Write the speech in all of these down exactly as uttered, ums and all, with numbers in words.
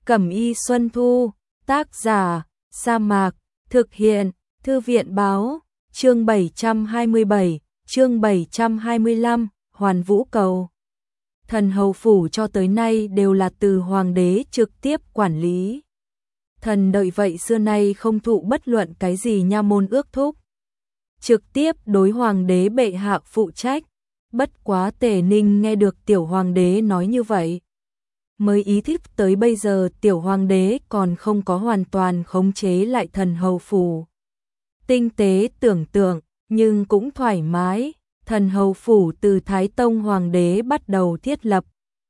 Cẩm y Xuân Thu, tác giả, Sa Mạc, thực hiện, Thư viện Báo, chương bảy trăm hai mươi bảy, chương bảy trăm hai mươi lăm, Hoàn Vũ Cầu. Thần hầu phủ cho tới nay đều là từ hoàng đế trực tiếp quản lý. Thần đợi vậy xưa nay không thụ bất luận cái gì nha môn ước thúc. Trực tiếp đối hoàng đế bệ hạ phụ trách. Bất quá Tề Ninh nghe được tiểu hoàng đế nói như vậy, mới ý thức tới bây giờ tiểu hoàng đế còn không có hoàn toàn khống chế lại thần hầu phủ. Tinh tế tưởng tượng, nhưng cũng thoải mái, thần hầu phủ từ Thái Tông hoàng đế bắt đầu thiết lập.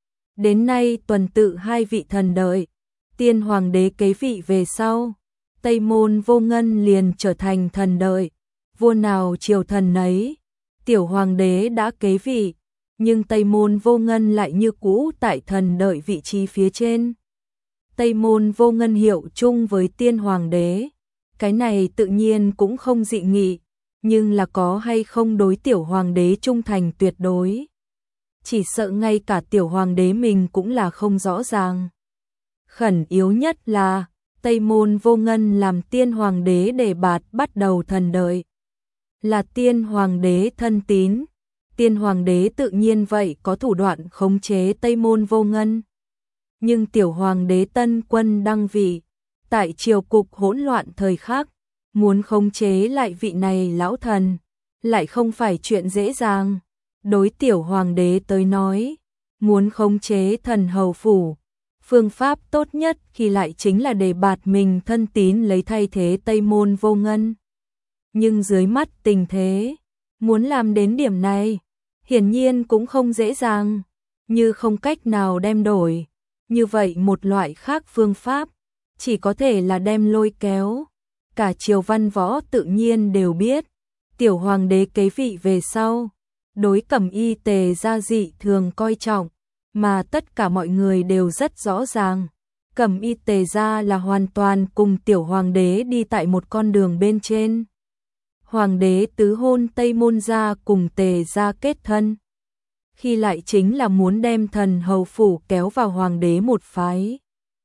Đến nay tuần tự hai vị thần đợi, tiên hoàng đế kế vị về sau, Tây Môn Vô Ngân liền trở thành thần đợi, vua nào triều thần nấy. Tiểu hoàng đế đã kế vị, nhưng Tây Môn Vô Ngân lại như cũ tại thần đợi vị trí phía trên. Tây Môn Vô Ngân hiệu chung với tiên hoàng đế, cái này tự nhiên cũng không dị nghị, nhưng là có hay không đối tiểu hoàng đế trung thành tuyệt đối. Chỉ sợ ngay cả tiểu hoàng đế mình cũng là không rõ ràng. Khẩn yếu nhất là Tây Môn Vô Ngân làm tiên hoàng đế đề bạt bắt đầu thần đợi. Là tiên hoàng đế thân tín, tiên hoàng đế tự nhiên vậy có thủ đoạn khống chế Tây Môn Vô Ngân. Nhưng tiểu hoàng đế tân quân đăng vị, tại triều cục hỗn loạn thời khắc, muốn khống chế lại vị này lão thần, lại không phải chuyện dễ dàng. Đối tiểu hoàng đế tới nói, muốn khống chế thần hầu phủ, phương pháp tốt nhất khi lại chính là đề bạt mình thân tín lấy thay thế Tây Môn Vô Ngân. Nhưng dưới mắt tình thế, muốn làm đến điểm này, hiển nhiên cũng không dễ dàng, như không cách nào đem đổi. Như vậy một loại khác phương pháp, chỉ có thể là đem lôi kéo. Cả triều văn võ tự nhiên đều biết, tiểu hoàng đế kế vị về sau, đối Cẩm y Tề gia dị thường coi trọng, mà tất cả mọi người đều rất rõ ràng. Cẩm y Tề gia là hoàn toàn cùng tiểu hoàng đế đi tại một con đường bên trên. Hoàng đế tứ hôn Tây Môn gia cùng Tề gia kết thân, khi lại chính là muốn đem thần hầu phủ kéo vào hoàng đế một phái.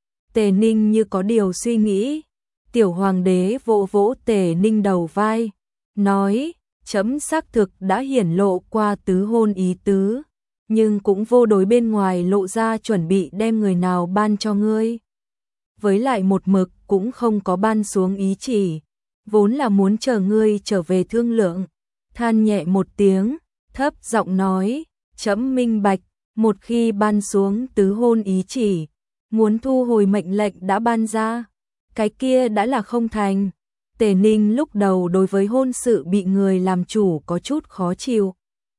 Tề Ninh như có điều suy nghĩ, tiểu hoàng đế vỗ vỗ Tề Ninh đầu vai, nói, chấm xác thực đã hiển lộ qua tứ hôn ý tứ, nhưng cũng vô đối bên ngoài lộ ra chuẩn bị đem người nào ban cho ngươi. Với lại một mực cũng không có ban xuống ý chỉ, vốn là muốn chờ ngươi trở về thương lượng. Than nhẹ một tiếng, thấp giọng nói, chấm minh bạch, một khi ban xuống tứ hôn ý chỉ, muốn thu hồi mệnh lệnh đã ban ra, cái kia đã là không thành. Tề Ninh lúc đầu đối với hôn sự bị người làm chủ có chút khó chịu.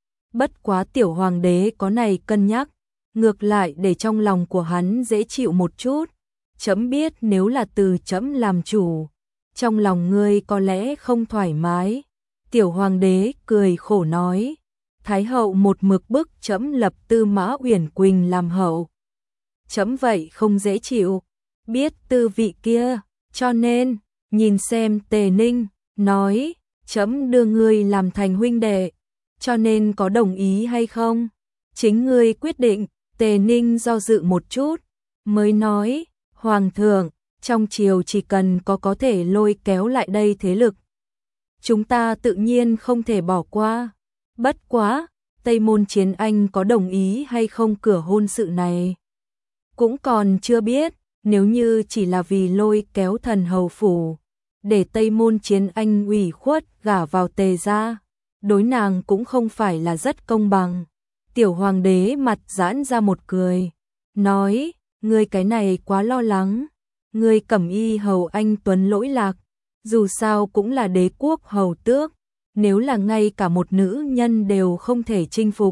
Bất quá tiểu hoàng đế có này cân nhắc, ngược lại để trong lòng của hắn dễ chịu một chút. Chấm biết nếu là từ chấm làm chủ, trong lòng ngươi có lẽ không thoải mái. Tiểu hoàng đế cười khổ nói, Thái hậu một mực bức chấm lập Tư Mã Uyển Quỳnh làm hậu. Chấm vậy không dễ chịu, biết tư vị kia, cho nên, nhìn xem Tề Ninh, nói, chấm đưa ngươi làm thành huynh đệ, cho nên có đồng ý hay không? Chính ngươi quyết định. Tề Ninh do dự một chút, mới nói, Hoàng thượng, trong triều chỉ cần có có thể lôi kéo lại đây thế lực, chúng ta tự nhiên không thể bỏ qua. Bất quá, Tây Môn Chiến Anh có đồng ý hay không cửa hôn sự này, cũng còn chưa biết. Nếu như chỉ là vì lôi kéo thần hầu phủ, để Tây Môn Chiến Anh ủy khuất gả vào Tề gia, đối nàng cũng không phải là rất công bằng. Tiểu hoàng đế mặt giãn ra một cười, nói, ngươi cái này quá lo lắng. Ngươi Cẩm y hầu anh tuấn lỗi lạc, dù sao cũng là đế quốc hầu tước, nếu là ngay cả một nữ nhân đều không thể chinh phục,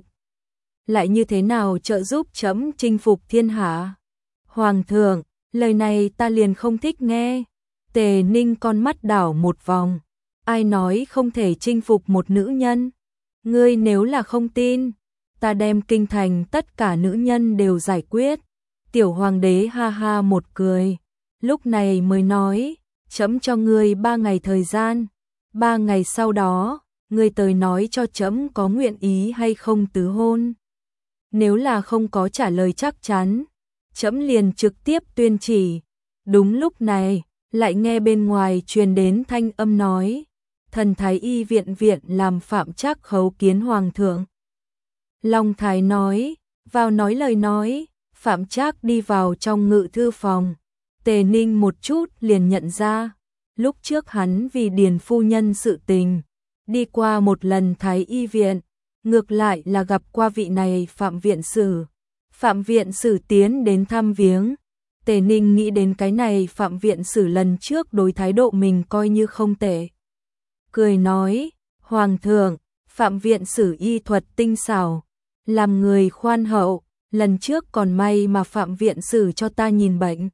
lại như thế nào trợ giúp chấm chinh phục thiên hạ? Hoàng thượng, lời này ta liền không thích nghe. Tề Ninh con mắt đảo một vòng, ai nói không thể chinh phục một nữ nhân? Ngươi nếu là không tin, ta đem kinh thành tất cả nữ nhân đều giải quyết. Tiểu hoàng đế ha ha một cười, lúc này mới nói, chấm cho ngươi ba ngày thời gian, ba ngày sau đó, ngươi tới nói cho chấm có nguyện ý hay không tứ hôn. Nếu là không có trả lời chắc chắn, trẫm liền trực tiếp tuyên chỉ. Đúng lúc này, lại nghe bên ngoài truyền đến thanh âm nói, thần thái y viện viện làm Phạm Trác khấu kiến hoàng thượng. Long Thái nói, vào nói lời nói, Phạm Trác đi vào trong ngự thư phòng. Tề Ninh một chút liền nhận ra, lúc trước hắn vì Điền phu nhân sự tình, đi qua một lần thái y viện, ngược lại là gặp qua vị này Phạm viện sử. Phạm viện sử tiến đến thăm viếng. Tề Ninh nghĩ đến cái này Phạm viện sử lần trước đối thái độ mình coi như không tệ. Cười nói, hoàng thượng, Phạm viện sử y thuật tinh xảo, làm người khoan hậu, lần trước còn may mà Phạm viện sử cho ta nhìn bệnh.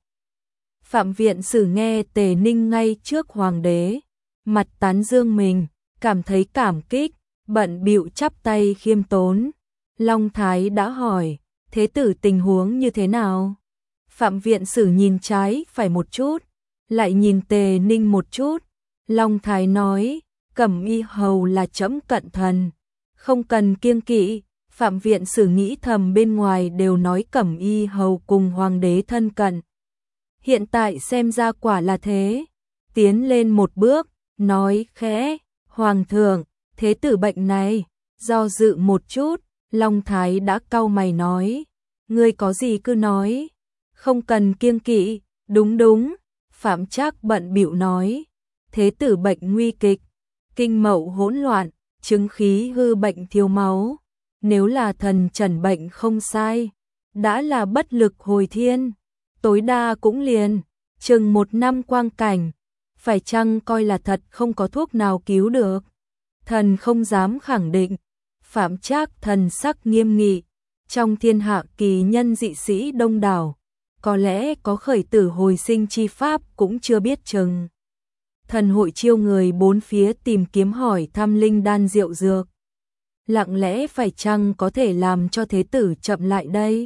Phạm viện sử nghe Tề Ninh ngay trước hoàng đế, mặt tán dương mình, cảm thấy cảm kích, bận bịu chắp tay khiêm tốn. Long Thái đã hỏi, thế tử tình huống như thế nào? Phạm viện sử nhìn trái phải một chút, lại nhìn Tề Ninh một chút. Long Thái nói, Cẩm y hầu là trẫm cận thần, không cần kiêng kỵ. Phạm viện sử nghĩ thầm bên ngoài đều nói Cẩm y hầu cùng hoàng đế thân cận. Hiện tại xem ra quả là thế. Tiến lên một bước, nói khẽ, hoàng thượng, thế tử bệnh này. Do dự một chút, Long Thái đã cau mày nói, ngươi có gì cứ nói, không cần kiêng kỵ. Đúng đúng, Phạm Trác bận bịu nói, thế tử bệnh nguy kịch, kinh mậu hỗn loạn, chứng khí hư bệnh thiếu máu. Nếu là thần trần bệnh không sai, đã là bất lực hồi thiên, tối đa cũng liền chừng một năm quang cảnh, phải chăng coi là thật không có thuốc nào cứu được? Thần không dám khẳng định. Phạm Trác thần sắc nghiêm nghị, trong thiên hạ kỳ nhân dị sĩ đông đảo, có lẽ có khởi tử hồi sinh chi pháp cũng chưa biết chừng. Thần hội chiêu người bốn phía tìm kiếm hỏi thăm linh đan diệu dược. Lặng lẽ phải chăng có thể làm cho thế tử chậm lại đây?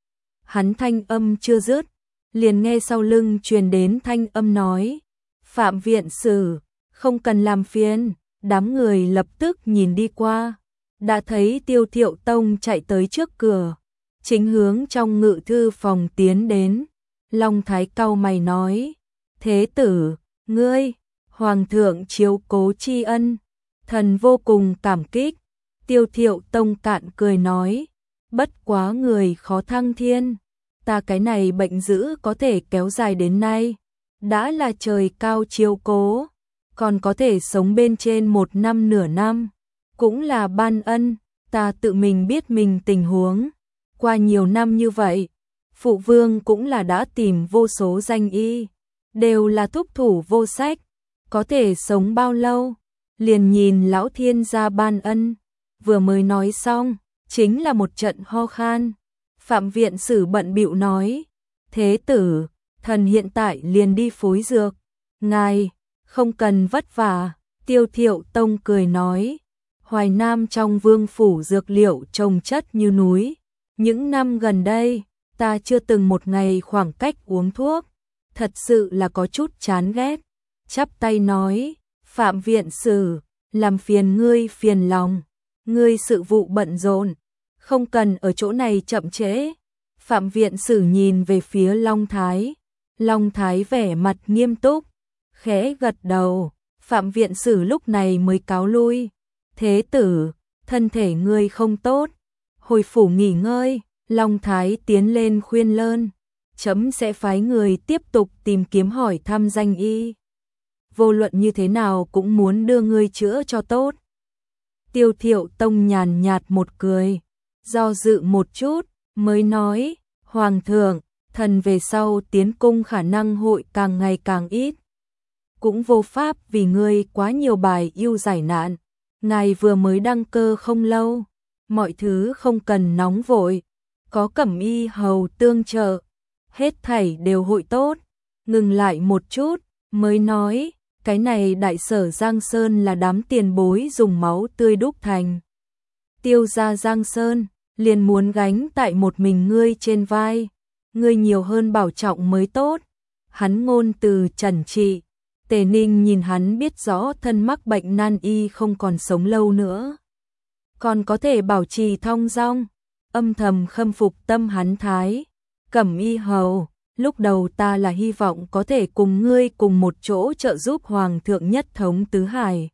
Hắn thanh âm chưa dứt, liền nghe sau lưng truyền đến thanh âm nói, Phạm viện sử, không cần làm phiền. Đám người lập tức nhìn đi qua, đã thấy Tiêu Thiệu Tông chạy tới trước cửa, chính hướng trong ngự thư phòng tiến đến. Long Thái cau mày nói, thế tử, ngươi, hoàng thượng chiếu cố tri ân, thần vô cùng cảm kích. Tiêu Thiệu Tông cạn cười nói, bất quá người khó thăng thiên, ta cái này bệnh dữ có thể kéo dài đến nay, đã là trời cao chiếu cố, còn có thể sống bên trên một năm nửa năm, cũng là ban ân. Ta tự mình biết mình tình huống, qua nhiều năm như vậy, phụ vương cũng là đã tìm vô số danh y, đều là thúc thủ vô sách, có thể sống bao lâu, liền nhìn lão thiên gia ban ân. Vừa mới nói xong, chính là một trận ho khan. Phạm viện sử bận bịu nói, thế tử, thần hiện tại liền đi phối dược, ngài không cần vất vả. Tiêu Thiệu Tông cười nói, Hoài Nam trong vương phủ dược liệu trồng chất như núi, những năm gần đây, ta chưa từng một ngày khoảng cách uống thuốc, thật sự là có chút chán ghét. Chắp tay nói, Phạm viện sử, làm phiền ngươi phiền lòng, ngươi sự vụ bận rộn, không cần ở chỗ này chậm trễ. Phạm viện sử nhìn về phía Long Thái, Long Thái vẻ mặt nghiêm túc, khẽ gật đầu. Phạm viện sử lúc này mới cáo lui, thế tử, thân thể ngươi không tốt, hồi phủ nghỉ ngơi. Long Thái tiến lên khuyên lơn, chấm sẽ phái người tiếp tục tìm kiếm hỏi thăm danh y, vô luận như thế nào cũng muốn đưa ngươi chữa cho tốt. Tiêu Thiệu Tông nhàn nhạt một cười, do dự một chút, mới nói, hoàng thượng, thần về sau tiến cung khả năng hội càng ngày càng ít, cũng vô pháp vì ngươi quá nhiều bài yêu giải nạn. Ngài vừa mới đăng cơ không lâu, mọi thứ không cần nóng vội, có Cẩm y hầu tương trợ, hết thảy đều hội tốt. Ngừng lại một chút, mới nói, cái này đại sở Giang Sơn là đám tiền bối dùng máu tươi đúc thành. Tiêu gia Giang Sơn, liền muốn gánh tại một mình ngươi trên vai, ngươi nhiều hơn bảo trọng mới tốt. Hắn ngôn từ trần trị, Tề Ninh nhìn hắn biết rõ thân mắc bệnh nan y không còn sống lâu nữa, còn có thể bảo trì thong dong, âm thầm khâm phục tâm hắn thái. Cẩm Y hầu, lúc đầu ta là hy vọng có thể cùng ngươi cùng một chỗ trợ giúp Hoàng thượng nhất thống tứ hải,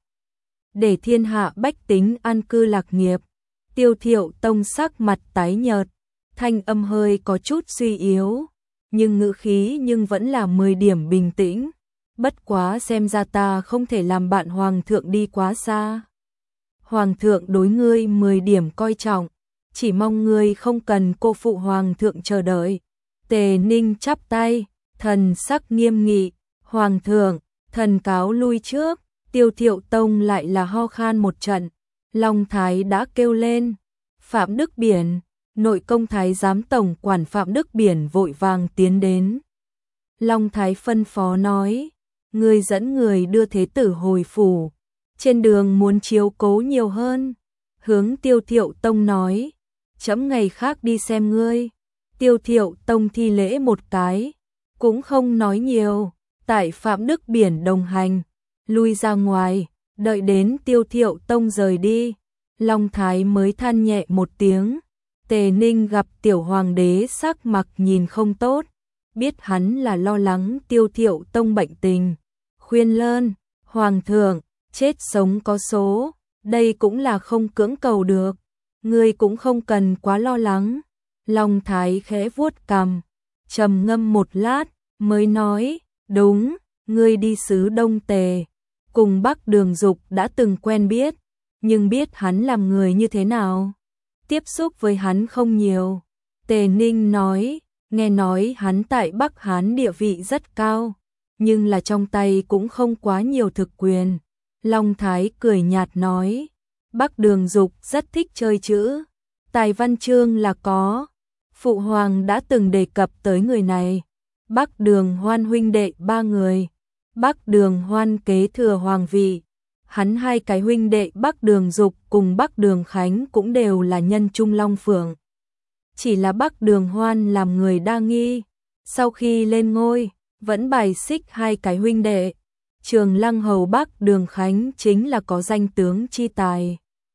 để thiên hạ bách tính an cư lạc nghiệp. Tiêu Thiệu Tông sắc mặt tái nhợt, thanh âm hơi có chút suy yếu, nhưng ngữ khí nhưng vẫn là mười điểm bình tĩnh. Bất quá xem ra ta không thể làm bạn Hoàng thượng đi quá xa. Hoàng thượng đối ngươi mười điểm coi trọng, chỉ mong ngươi không cần cô phụ Hoàng thượng chờ đợi. Tề Ninh chắp tay, thần sắc nghiêm nghị, Hoàng thượng, thần cáo lui trước. Tiêu Thiệu Tông lại là ho khan một trận, Long Thái đã kêu lên, Phạm Đức Biển, nội công thái giám tổng quản Phạm Đức Biển vội vàng tiến đến. Long Thái phân phó nói, ngươi dẫn người đưa thế tử hồi phủ, trên đường muốn chiếu cố nhiều hơn. Hướng Tiêu Thiệu Tông nói, chấm ngày khác đi xem ngươi. Tiêu Thiệu Tông thi lễ một cái, cũng không nói nhiều, tại Phạm Đức Biển đồng hành, lui ra ngoài, đợi đến Tiêu Thiệu Tông rời đi, Long Thái mới than nhẹ một tiếng. Tề Ninh gặp tiểu hoàng đế sắc mặt nhìn không tốt, biết hắn là lo lắng Tiêu Thiệu Tông bệnh tình, khuyên lơn, Hoàng thượng, chết sống có số, đây cũng là không cưỡng cầu được, ngươi cũng không cần quá lo lắng. Long Thái khẽ vuốt cằm, trầm ngâm một lát, mới nói, đúng, ngươi đi xứ Đông Tề, cùng Bắc Đường Dục đã từng quen biết, nhưng biết hắn làm người như thế nào, tiếp xúc với hắn không nhiều. Tề Ninh nói, nghe nói hắn tại Bắc Hán địa vị rất cao, nhưng là trong tay cũng không quá nhiều thực quyền. Long Thái cười nhạt nói, Bắc Đường Dục rất thích chơi chữ, tài văn chương là có, Phụ Hoàng đã từng đề cập tới người này. Bắc Đường Hoan huynh đệ ba người, Bắc Đường Hoan kế thừa hoàng vị, hắn hai cái huynh đệ Bắc Đường Dục cùng Bắc Đường Khánh cũng đều là nhân trung long phượng. Chỉ là Bắc Đường Hoan làm người đa nghi, sau khi lên ngôi, vẫn bài xích hai cái huynh đệ. Trường Lăng hầu Bắc Đường Khánh chính là có danh tướng chi tài.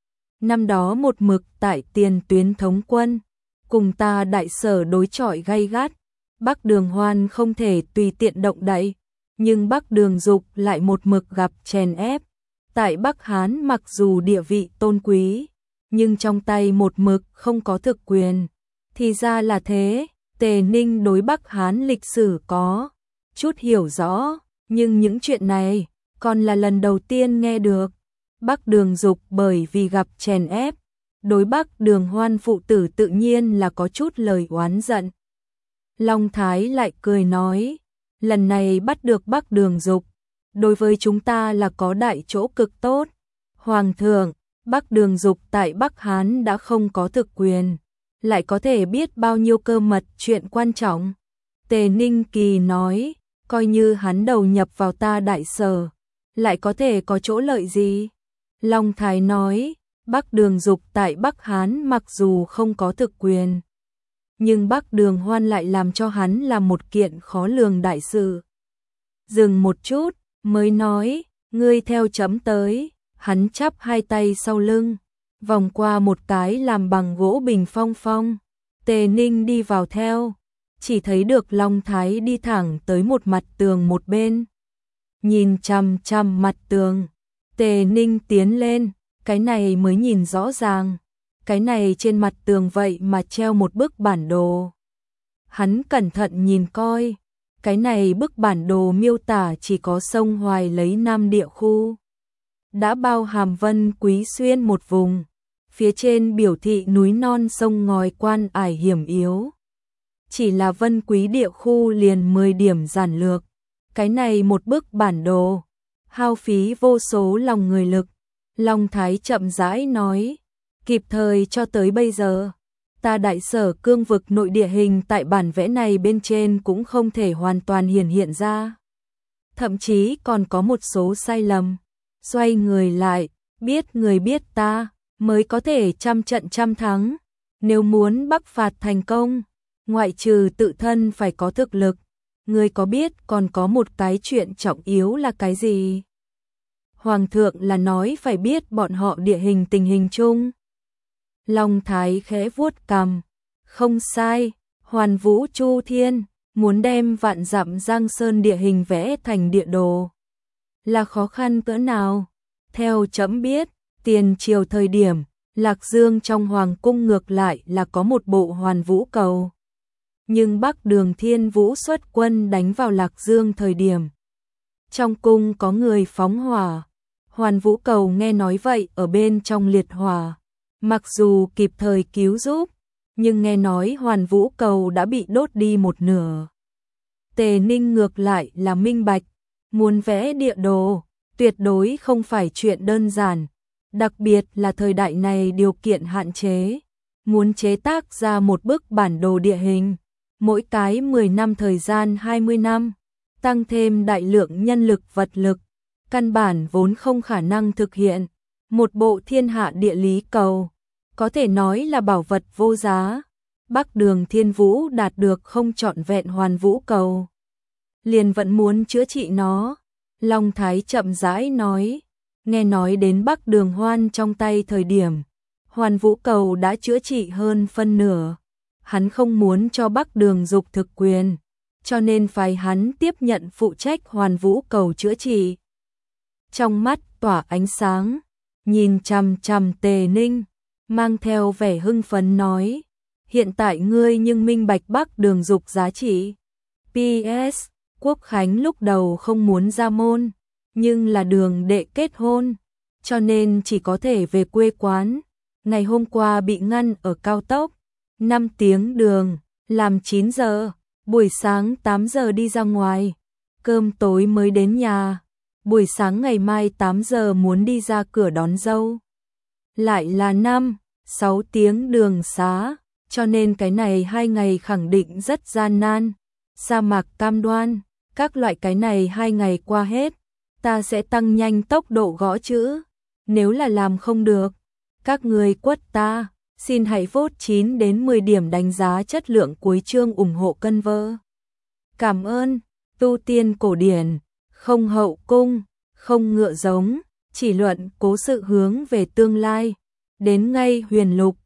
Năm đó một mực tại tiền tuyến thống quân, cùng ta đại sở đối chọi gay gắt, Bắc Đường Hoan không thể tùy tiện động đậy, nhưng Bắc Đường Dục lại một mực gặp chèn ép. Tại Bắc Hán mặc dù địa vị tôn quý, nhưng trong tay một mực không có thực quyền. Thì ra là thế, Tề Ninh đối Bắc Hán lịch sử có chút hiểu rõ, nhưng những chuyện này còn là lần đầu tiên nghe được. Bắc Đường Dục bởi vì gặp chèn ép, đối Bắc Đường Hoan phụ tử tự nhiên là có chút lời oán giận. Long Thái lại cười nói, lần này bắt được Bắc Đường Dục, đối với chúng ta là có đại chỗ cực tốt. Hoàng thượng, Bắc Đường Dục tại Bắc Hán đã không có thực quyền, lại có thể biết bao nhiêu cơ mật chuyện quan trọng. Tề Ninh Kỳ nói, coi như hắn đầu nhập vào ta đại sở, lại có thể có chỗ lợi gì? Long Thái nói, Bắc Đường Dục tại Bắc Hán mặc dù không có thực quyền, nhưng Bắc Đường Hoan lại làm cho hắn làm một kiện khó lường đại sự. Dừng một chút, mới nói, ngươi theo chấm tới. Hắn chắp hai tay sau lưng, vòng qua một cái làm bằng gỗ bình phong phong. Tề Ninh đi vào theo, chỉ thấy được Long Thái đi thẳng tới một mặt tường một bên, nhìn chằm chằm mặt tường. Tề Ninh tiến lên, cái này mới nhìn rõ ràng, cái này trên mặt tường vậy mà treo một bức bản đồ. Hắn cẩn thận nhìn coi, cái này bức bản đồ miêu tả chỉ có sông Hoài lấy Nam địa khu, đã bao hàm Vân Quý Xuyên một vùng, phía trên biểu thị núi non sông ngòi quan ải hiểm yếu. Chỉ là Vân Quý địa khu liền mười điểm giản lược, cái này một bức bản đồ, hao phí vô số lòng người lực. Long Thái chậm rãi nói, kịp thời cho tới bây giờ, ta đại sở cương vực nội địa hình tại bản vẽ này bên trên cũng không thể hoàn toàn hiển hiện ra. Thậm chí còn có một số sai lầm. Xoay người lại, biết người biết ta, mới có thể trăm trận trăm thắng. Nếu muốn bắc phạt thành công, ngoại trừ tự thân phải có thực lực, người có biết còn có một cái chuyện trọng yếu là cái gì? Hoàng thượng là nói phải biết bọn họ địa hình tình hình chung. Long Thái khẽ vuốt cằm, không sai, Hoàn Vũ Chu Thiên, muốn đem vạn dặm Giang Sơn địa hình vẽ thành địa đồ. Là khó khăn cỡ nào? Theo trẫm biết, tiền triều thời điểm, Lạc Dương trong Hoàng cung ngược lại là có một bộ Hoàn Vũ cầu. Nhưng Bắc Đường Thiên Vũ xuất quân đánh vào Lạc Dương thời điểm. Trong cung có người phóng hỏa. Hoàn Vũ cầu nghe nói vậy ở bên trong liệt hỏa. Mặc dù kịp thời cứu giúp, nhưng nghe nói Hoàn Vũ cầu đã bị đốt đi một nửa. Tề Ninh ngược lại là minh bạch, muốn vẽ địa đồ, tuyệt đối không phải chuyện đơn giản, đặc biệt là thời đại này điều kiện hạn chế. Muốn chế tác ra một bức bản đồ địa hình, mỗi cái mười năm thời gian hai mươi năm, tăng thêm đại lượng nhân lực vật lực, căn bản vốn không khả năng thực hiện. Một bộ thiên hạ địa lý cầu, có thể nói là bảo vật vô giá. Bắc Đường Thiên Vũ đạt được không trọn vẹn Hoàn Vũ cầu, liền vẫn muốn chữa trị nó. Long Thái chậm rãi nói, nghe nói đến Bắc Đường Hoan trong tay thời điểm, Hoàn Vũ cầu đã chữa trị hơn phân nửa. Hắn không muốn cho Bắc Đường Dục thực quyền, cho nên phải hắn tiếp nhận phụ trách Hoàn Vũ cầu chữa trị. Trong mắt tỏa ánh sáng, nhìn chằm chằm Tề Ninh, mang theo vẻ hưng phấn nói, hiện tại ngươi nhưng minh bạch Bắc Đường Dục giá trị. pê ét Quốc Khánh lúc đầu không muốn ra môn, nhưng là Đường đệ kết hôn, cho nên chỉ có thể về quê quán. Ngày hôm qua bị ngăn ở cao tốc, năm tiếng đường, làm chín giờ, buổi sáng tám giờ đi ra ngoài, cơm tối mới đến nhà. Buổi sáng ngày mai tám giờ muốn đi ra cửa đón dâu. Lại là năm, sáu tiếng đường xá, cho nên cái này hai ngày khẳng định rất gian nan. Sa mạc cam đoan, các loại cái này hai ngày qua hết, ta sẽ tăng nhanh tốc độ gõ chữ. Nếu là làm không được, các người quất ta, xin hãy vote chín đến mười điểm đánh giá chất lượng cuối chương ủng hộ cân vơ. Cảm ơn, tu tiên cổ điển, không hậu cung, không ngựa giống, chỉ luận cố sự hướng về tương lai. Đến ngay huyền lục,